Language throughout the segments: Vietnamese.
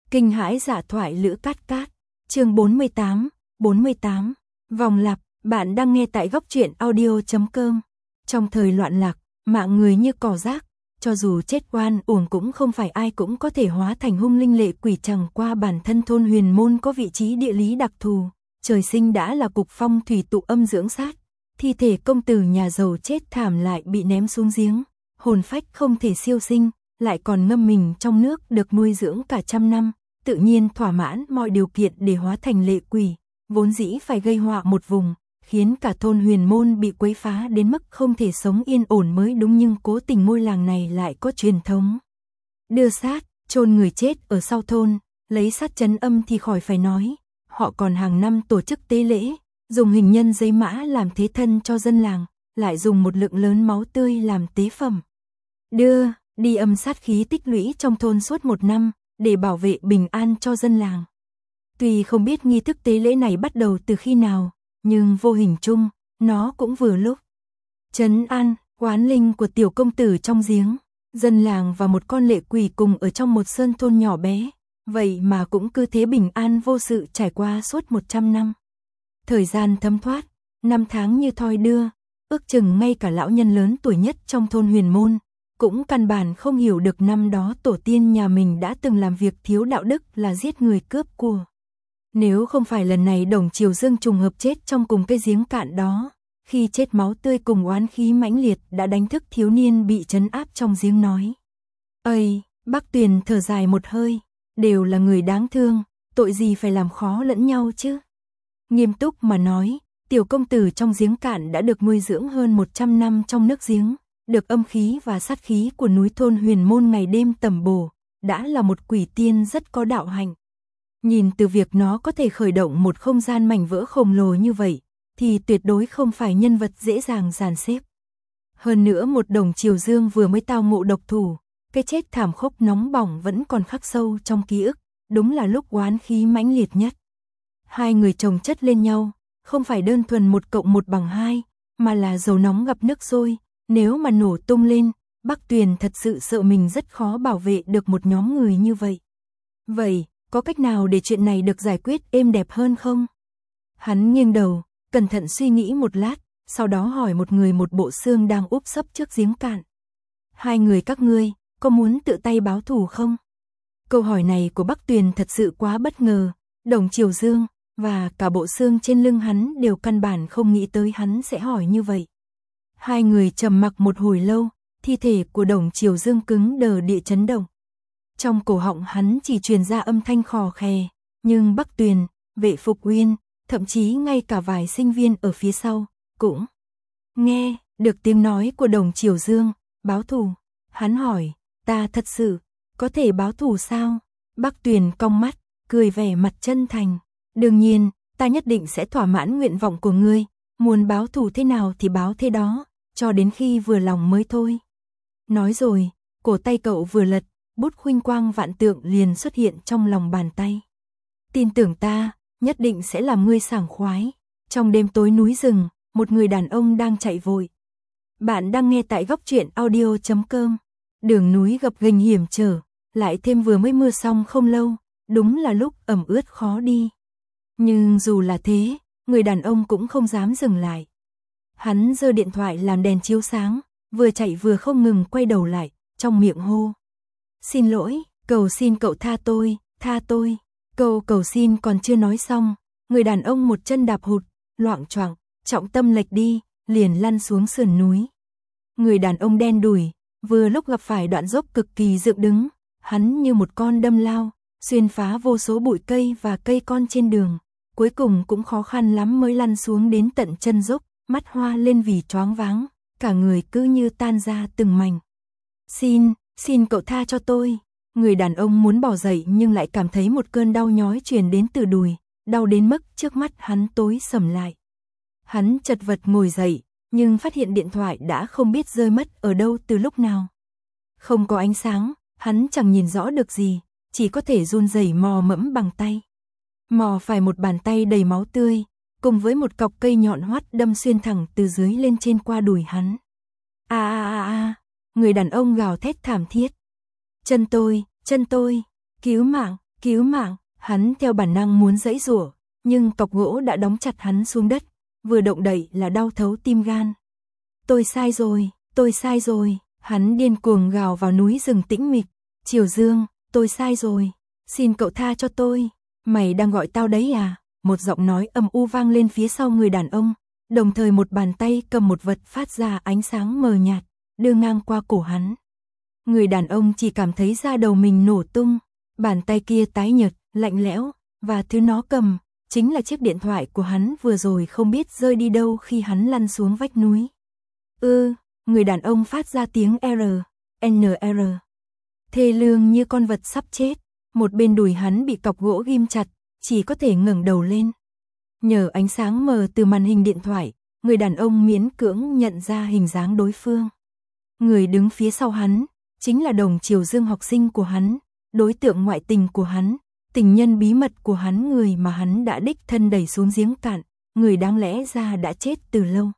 Kinh hãi dạ thoại Lữ Cát Cát, chương 48, vòng lặp, bạn đang nghe tại góc truyện audio.com. Trong thời loạn lạc, mạng người như cỏ rác, cho dù chết oan uổng cũng không phải ai cũng có thể hóa thành hung linh lệ quỷ, chẳng qua bản thân thôn Huyền Môn có vị trí địa lý đặc thù, trời sinh đã là cục phong thủy tụ âm dưỡng sát, thi thể công tử nhà giàu chết thảm lại bị ném xuống giếng, hồn phách không thể siêu sinh, lại còn ngâm mình trong nước được nuôi dưỡng cả trăm năm, tự nhiên thỏa mãn mọi điều kiện để hóa thành lệ quỷ, vốn dĩ phải gây họa một vùng, khiến cả thôn Huyền Môn bị quấy phá đến mức không thể sống yên ổn mới đúng, nhưng cố tình ngôi làng này lại có truyền thống đưa xác, chôn người chết ở sau thôn, lấy sát trấn âm thì khỏi phải nói, họ còn hàng năm tổ chức tế lễ, dùng hình nhân giấy mã làm thế thân cho dân làng, lại dùng một lượng lớn máu tươi làm tế phẩm. Đưa đi âm sát khí tích lũy trong thôn suốt một năm, để bảo vệ bình an cho dân làng. Tuy không biết nghi thức tế lễ này bắt đầu từ khi nào, nhưng vô hình chung, nó cũng vừa lúc trấn an oán linh của tiểu công tử trong giếng. Dân làng và một con lệ quỷ cùng ở trong một sơn thôn nhỏ bé, vậy mà cũng cứ thế bình an vô sự trải qua suốt 100 năm. Thời gian thấm thoát, năm tháng như thoi đưa, ước chừng ngay cả lão nhân lớn tuổi nhất trong thôn Huyền Môn cũng căn bản không hiểu được năm đó tổ tiên nhà mình đã từng làm việc thiếu đạo đức là giết người cướp của. Nếu không phải lần này Đồng Triều Dương trùng hợp chết trong cùng cái giếng cạn đó, khi chết máu tươi cùng oán khí mãnh liệt đã đánh thức thiếu niên bị trấn áp trong giếng nói. Ây, Bắc Tuyền thở dài một hơi, đều là người đáng thương, tội gì phải làm khó lẫn nhau chứ. Nghiêm túc mà nói, tiểu công tử trong giếng cạn đã được nuôi dưỡng hơn 100 năm trong nước giếng, được âm khí và sát khí của núi thôn Huyền Môn ngày đêm tầm bổ, đã là một quỷ tiên rất có đạo hạnh. Nhìn từ việc nó có thể khởi động một không gian mảnh vỡ khổng lồ như vậy, thì tuyệt đối không phải nhân vật dễ dàng dàn xếp. Hơn nữa một Đồng Triều Dương vừa mới tao ngộ độc thủ, cái chết thảm khốc nóng bỏng vẫn còn khắc sâu trong ký ức, đúng là lúc oán khí mãnh liệt nhất. Hai người chồng chất lên nhau, không phải đơn thuần 1 cộng 1 bằng 2, mà là dầu nóng gặp nước sôi, nếu mà nổ tung lên, Bắc Tuyền thật sự sợ mình rất khó bảo vệ được một nhóm người như vậy. Vậy, có cách nào để chuyện này được giải quyết êm đẹp hơn không? Hắn nghiêng đầu, cẩn thận suy nghĩ một lát, sau đó hỏi một người một bộ xương đang úp sấp trước giếng cạn. Hai người các ngươi, có muốn tự tay báo thù không? Câu hỏi này của Bắc Tuyền thật sự quá bất ngờ, Đồng Triều Dương và cả bộ xương trên lưng hắn đều căn bản không nghĩ tới hắn sẽ hỏi như vậy. Hai người trầm mặc một hồi lâu, thi thể của Đồng Triều Dương cứng đờ địa chấn động. Trong cổ họng hắn chỉ truyền ra âm thanh khò khè, nhưng Bắc Tuyền, Vệ Phục Uyên, thậm chí ngay cả vài sinh viên ở phía sau, cũng nghe được tiếng nói của Đồng Triều Dương, báo thù. Hắn hỏi, ta thật sự, có thể báo thù sao? Bắc Tuyền cong mắt, cười vẻ mặt chân thành. Đương nhiên, ta nhất định sẽ thỏa mãn nguyện vọng của ngươi, muốn báo thù thế nào thì báo thế đó, cho đến khi vừa lòng mới thôi. Nói rồi, cổ tay cậu vừa lật, bút huỳnh quang vạn tượng liền xuất hiện trong lòng bàn tay. Tin tưởng ta, nhất định sẽ làm ngươi sảng khoái. Trong đêm tối núi rừng, một người đàn ông đang chạy vội. Bạn đang nghe tại góc truyện audio.com. Đường núi gập ghềnh hiểm trở, lại thêm vừa mới mưa xong không lâu, đúng là lúc ẩm ướt khó đi. Nhưng dù là thế, người đàn ông cũng không dám dừng lại. Hắn giơ điện thoại làm đèn chiếu sáng, vừa chạy vừa không ngừng quay đầu lại, trong miệng hô. Xin lỗi, cầu xin cậu tha tôi. Câu cầu xin còn chưa nói xong, người đàn ông một chân đạp hụt, loạng choạng, trọng tâm lệch đi, liền lăn xuống sườn núi. Người đàn ông đen đủi, vừa lúc gặp phải đoạn dốc cực kỳ dựng đứng, hắn như một con đâm lao, xuyên phá vô số bụi cây và cây con trên đường, cuối cùng cũng khó khăn lắm mới lăn xuống đến tận chân dốc, mắt hoa lên vì choáng váng, cả người cứ như tan ra từng mảnh. Xin cậu tha cho tôi. Người đàn ông muốn bỏ dậy nhưng lại cảm thấy một cơn đau nhói truyền đến từ đùi, đau đến mức trước mắt hắn tối sầm lại. Hắn chật vật ngồi dậy, nhưng phát hiện điện thoại đã không biết rơi mất ở đâu từ lúc nào. Không có ánh sáng, hắn chẳng nhìn rõ được gì, chỉ có thể run rẩy mò mẫm bằng tay. Mò phải một bàn tay đầy máu tươi, cùng với một cọc cây nhọn hoắt đâm xuyên thẳng từ dưới lên trên qua đùi hắn. Người đàn ông gào thét thảm thiết. Chân tôi, cứu mạng, cứu mạng, hắn theo bản năng muốn giãy giụa, nhưng cọc gỗ đã đóng chặt hắn xuống đất, vừa động đậy là đau thấu tim gan. Tôi sai rồi, hắn điên cuồng gào vào núi rừng tĩnh mịch. Triều Dương, tôi sai rồi, xin cậu tha cho tôi. Mày đang gọi tao đấy à? Một giọng nói âm u vang lên phía sau người đàn ông, đồng thời một bàn tay cầm một vật phát ra ánh sáng mờ nhạt, đưa ngang qua cổ hắn. Người đàn ông chỉ cảm thấy da đầu mình nổ tung, bàn tay kia tái nhợt, lạnh lẽo, và thứ nó cầm chính là chiếc điện thoại của hắn vừa rồi không biết rơi đi đâu khi hắn lăn xuống vách núi. Người đàn ông phát ra tiếng NR. Thê lương như con vật sắp chết, một bên đùi hắn bị cọc gỗ ghim chặt, chỉ có thể ngẩng đầu lên. Nhờ ánh sáng mờ từ màn hình điện thoại, người đàn ông miễn cưỡng nhận ra hình dáng đối phương. Người đứng phía sau hắn chính là Đồng Triều Dương, học sinh của hắn, đối tượng ngoại tình của hắn, tình nhân bí mật của hắn, người mà hắn đã đích thân đẩy xuống giếng cạn, người đáng lẽ ra đã chết từ lâu.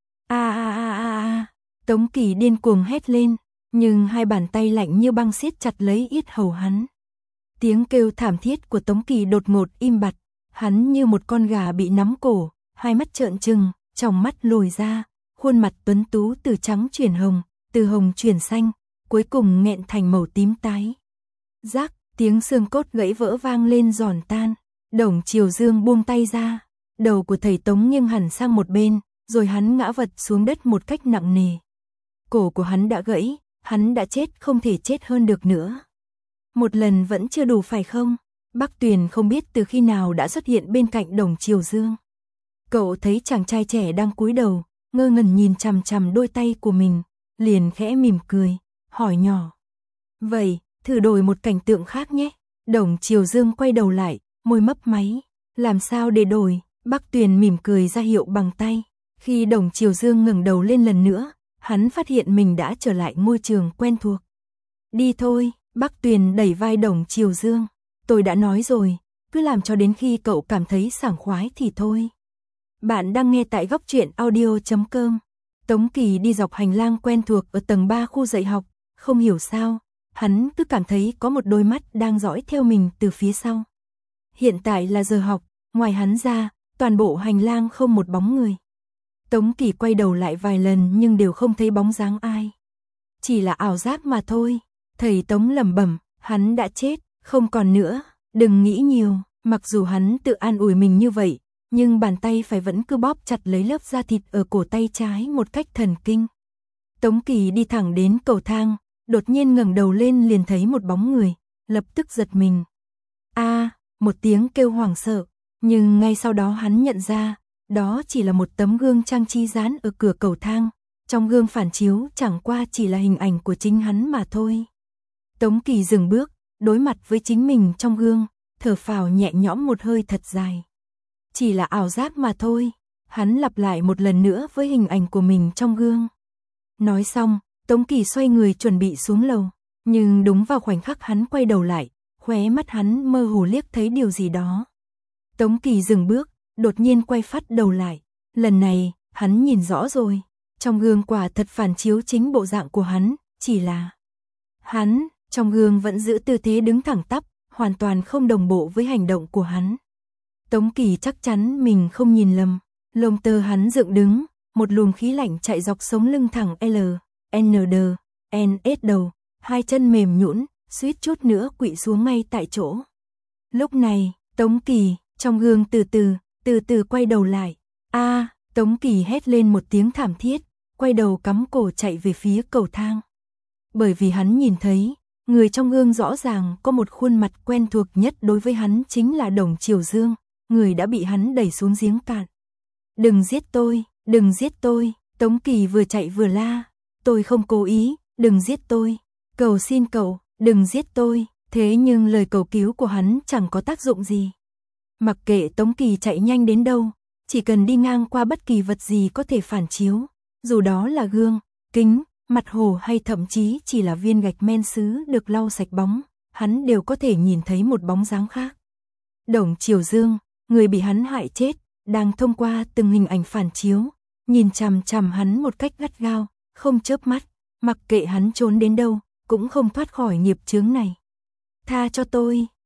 Tống Kỳ điên cuồng hét lên, nhưng hai bàn tay lạnh như băng siết chặt lấy yết hầu hắn. Tiếng kêu thảm thiết của Tống Kỳ đột ngột im bặt, hắn như một con gà bị nắm cổ, hai mắt trợn trừng, tròng mắt lồi ra, khuôn mặt tuấn tú từ trắng chuyển hồng, từ hồng chuyển xanh, cuối cùng nghẹn thành màu tím tái. Rắc, tiếng xương cốt gãy vỡ vang lên giòn tan. Đồng Triều Dương buông tay ra, đầu của thầy Tống nghiêng hẳn sang một bên, rồi hắn ngã vật xuống đất một cách nặng nề. Cổ của hắn đã gãy, hắn đã chết, không thể chết hơn được nữa. Một lần vẫn chưa đủ phải không? Bắc Tuyền không biết từ khi nào đã xuất hiện bên cạnh Đồng Triều Dương. Cậu thấy chàng trai trẻ đang cúi đầu, ngơ ngẩn nhìn chằm chằm đôi tay của mình, liền khẽ mỉm cười, hỏi nhỏ. Vậy, thử đổi một cảnh tượng khác nhé. Đồng Triều Dương quay đầu lại, môi mấp máy. Làm sao để đổi? Bắc Tuyền mỉm cười ra hiệu bằng tay. Khi Đồng Triều Dương ngẩng đầu lên lần nữa, hắn phát hiện mình đã trở lại ngôi trường quen thuộc. Đi thôi, Bắc Tuyền đẩy vai Đồng Triều Dương. Tôi đã nói rồi, cứ làm cho đến khi cậu cảm thấy sảng khoái thì thôi. Bạn đang nghe tại Góc Truyện Audio.com. Tống Kỳ đi dọc hành lang quen thuộc ở tầng 3 khu dạy học, không hiểu sao, hắn cứ cảm thấy có một đôi mắt đang dõi theo mình từ phía sau. Hiện tại là giờ học, ngoài hắn ra, toàn bộ hành lang không một bóng người. Tống Kỳ quay đầu lại vài lần nhưng đều không thấy bóng dáng ai. Chỉ là ảo giác mà thôi. Thầy Tống lẩm bẩm, hắn đã chết, không còn nữa, đừng nghĩ nhiều. Mặc dù hắn tự an ủi mình như vậy, nhưng bàn tay phải vẫn cứ bóp chặt lấy lớp da thịt ở cổ tay trái một cách thần kinh. Tống Kỳ đi thẳng đến cầu thang, đột nhiên ngẩng đầu lên liền thấy một bóng người, lập tức giật mình. Một tiếng kêu hoảng sợ, nhưng ngay sau đó hắn nhận ra, đó chỉ là một tấm gương trang trí dán ở cửa cầu thang, trong gương phản chiếu chẳng qua chỉ là hình ảnh của chính hắn mà thôi. Tống Kỳ dừng bước, đối mặt với chính mình trong gương, thở phào nhẹ nhõm một hơi thật dài. Chỉ là ảo giác mà thôi, hắn lặp lại một lần nữa với hình ảnh của mình trong gương. Nói xong, Tống Kỳ xoay người chuẩn bị xuống lầu, nhưng đúng vào khoảnh khắc hắn quay đầu lại, khóe mắt hắn mơ hồ liếc thấy điều gì đó. Tống Kỳ dừng bước, đột nhiên quay phát đầu lại, lần này, hắn nhìn rõ rồi, trong gương quả thật phản chiếu chính bộ dạng của hắn, chỉ là hắn, trong gương vẫn giữ tư thế đứng thẳng tắp, hoàn toàn không đồng bộ với hành động của hắn. Tống Kỳ chắc chắn mình không nhìn lầm, lông tơ hắn dựng đứng, một luồng khí lạnh chạy dọc sống lưng thẳng NS đầu, hai chân mềm nhũn, suýt chút nữa quỵ xuống ngay tại chỗ. Lúc này, Tống Kỳ, trong gương từ từ quay đầu lại. Tống Kỳ hét lên một tiếng thảm thiết, quay đầu cắm cổ chạy về phía cầu thang. Bởi vì hắn nhìn thấy, người trong gương rõ ràng có một khuôn mặt quen thuộc nhất đối với hắn chính là Đồng Triều Dương, người đã bị hắn đẩy xuống giếng cạn. Đừng giết tôi, Tống Kỳ vừa chạy vừa la, tôi không cố ý, đừng giết tôi, cầu xin cậu, đừng giết tôi, thế nhưng lời cầu cứu của hắn chẳng có tác dụng gì. Mặc kệ Tống Kỳ chạy nhanh đến đâu, chỉ cần đi ngang qua bất kỳ vật gì có thể phản chiếu, dù đó là gương, kính, mặt hồ hay thậm chí chỉ là viên gạch men sứ được lau sạch bóng, hắn đều có thể nhìn thấy một bóng dáng khác. Đồng Triều Dương, người bị hắn hại chết, đang thông qua từng hình ảnh phản chiếu, nhìn chằm chằm hắn một cách gắt gao, không chớp mắt, mặc kệ hắn trốn đến đâu, cũng không thoát khỏi nghiệp chướng này. Tha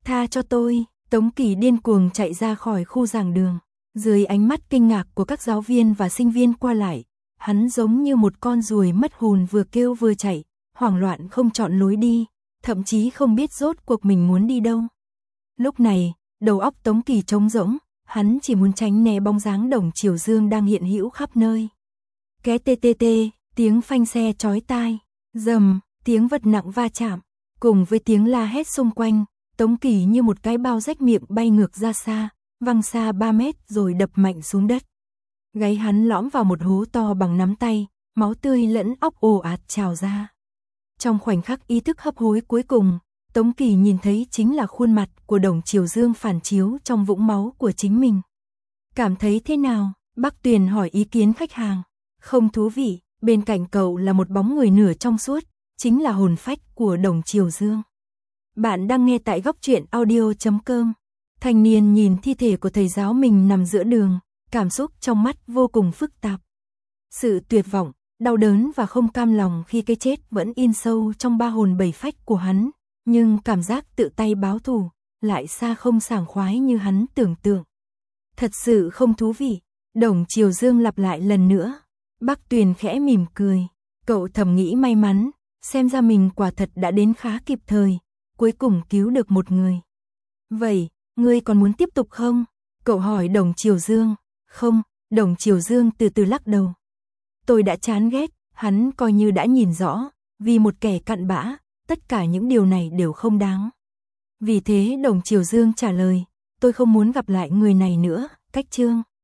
Tha cho tôi, Tống Kỳ điên cuồng chạy ra khỏi khu giảng đường. Dưới ánh mắt kinh ngạc của các giáo viên và sinh viên qua lại, hắn giống như một con ruồi mất hồn vừa kêu vừa chạy, hoảng loạn không chọn lối đi, thậm chí không biết rốt cuộc mình muốn đi đâu. Lúc này, đầu óc Tống Kỳ trống rỗng, hắn chỉ muốn tránh né bóng dáng Đồng Triều Dương đang hiện hữu khắp nơi. Ké tê tê tê, tiếng phanh xe chói tai, rầm, tiếng vật nặng va chạm, cùng với tiếng la hét xung quanh, Tống Kỳ như một cái bao rách miệng bay ngược ra xa, văng xa 3 mét rồi đập mạnh xuống đất. Gáy hắn lõm vào một hố to bằng nắm tay, máu tươi lẫn óc ồ ạt trào ra. Trong khoảnh khắc ý thức hấp hối cuối cùng, Tống Kỳ nhìn thấy chính là khuôn mặt của Đồng Triều Dương phản chiếu trong vũng máu của chính mình. Cảm thấy thế nào? Bác Tuyền hỏi ý kiến khách hàng. Không thú vị, bên cạnh cậu là một bóng người nửa trong suốt, chính là hồn phách của Đồng Triều Dương. Bạn đang nghe tại góc truyện audio.com. Thanh niên nhìn thi thể của thầy giáo mình nằm giữa đường, cảm xúc trong mắt vô cùng phức tạp. Sự tuyệt vọng, đau đớn và không cam lòng khi cái chết vẫn in sâu trong ba hồn bảy phách của hắn, nhưng cảm giác tự tay báo thù lại xa không sảng khoái như hắn tưởng tượng. Thật sự không thú vị, Đồng Triều Dương lặp lại lần nữa. Bác Tuyền khẽ mỉm cười, cậu thầm nghĩ may mắn, xem ra mình quả thật đã đến khá kịp thời, cuối cùng cứu được một người. Vậy, ngươi còn muốn tiếp tục không? Cậu hỏi Đồng Triều Dương. Không, Đồng Triều Dương từ từ lắc đầu. Tôi đã chán ghét, hắn coi như đã nhìn rõ, vì một kẻ cặn bã, tất cả những điều này đều không đáng. Vì thế Đồng Triều Dương trả lời, tôi không muốn gặp lại người này nữa, cách chương.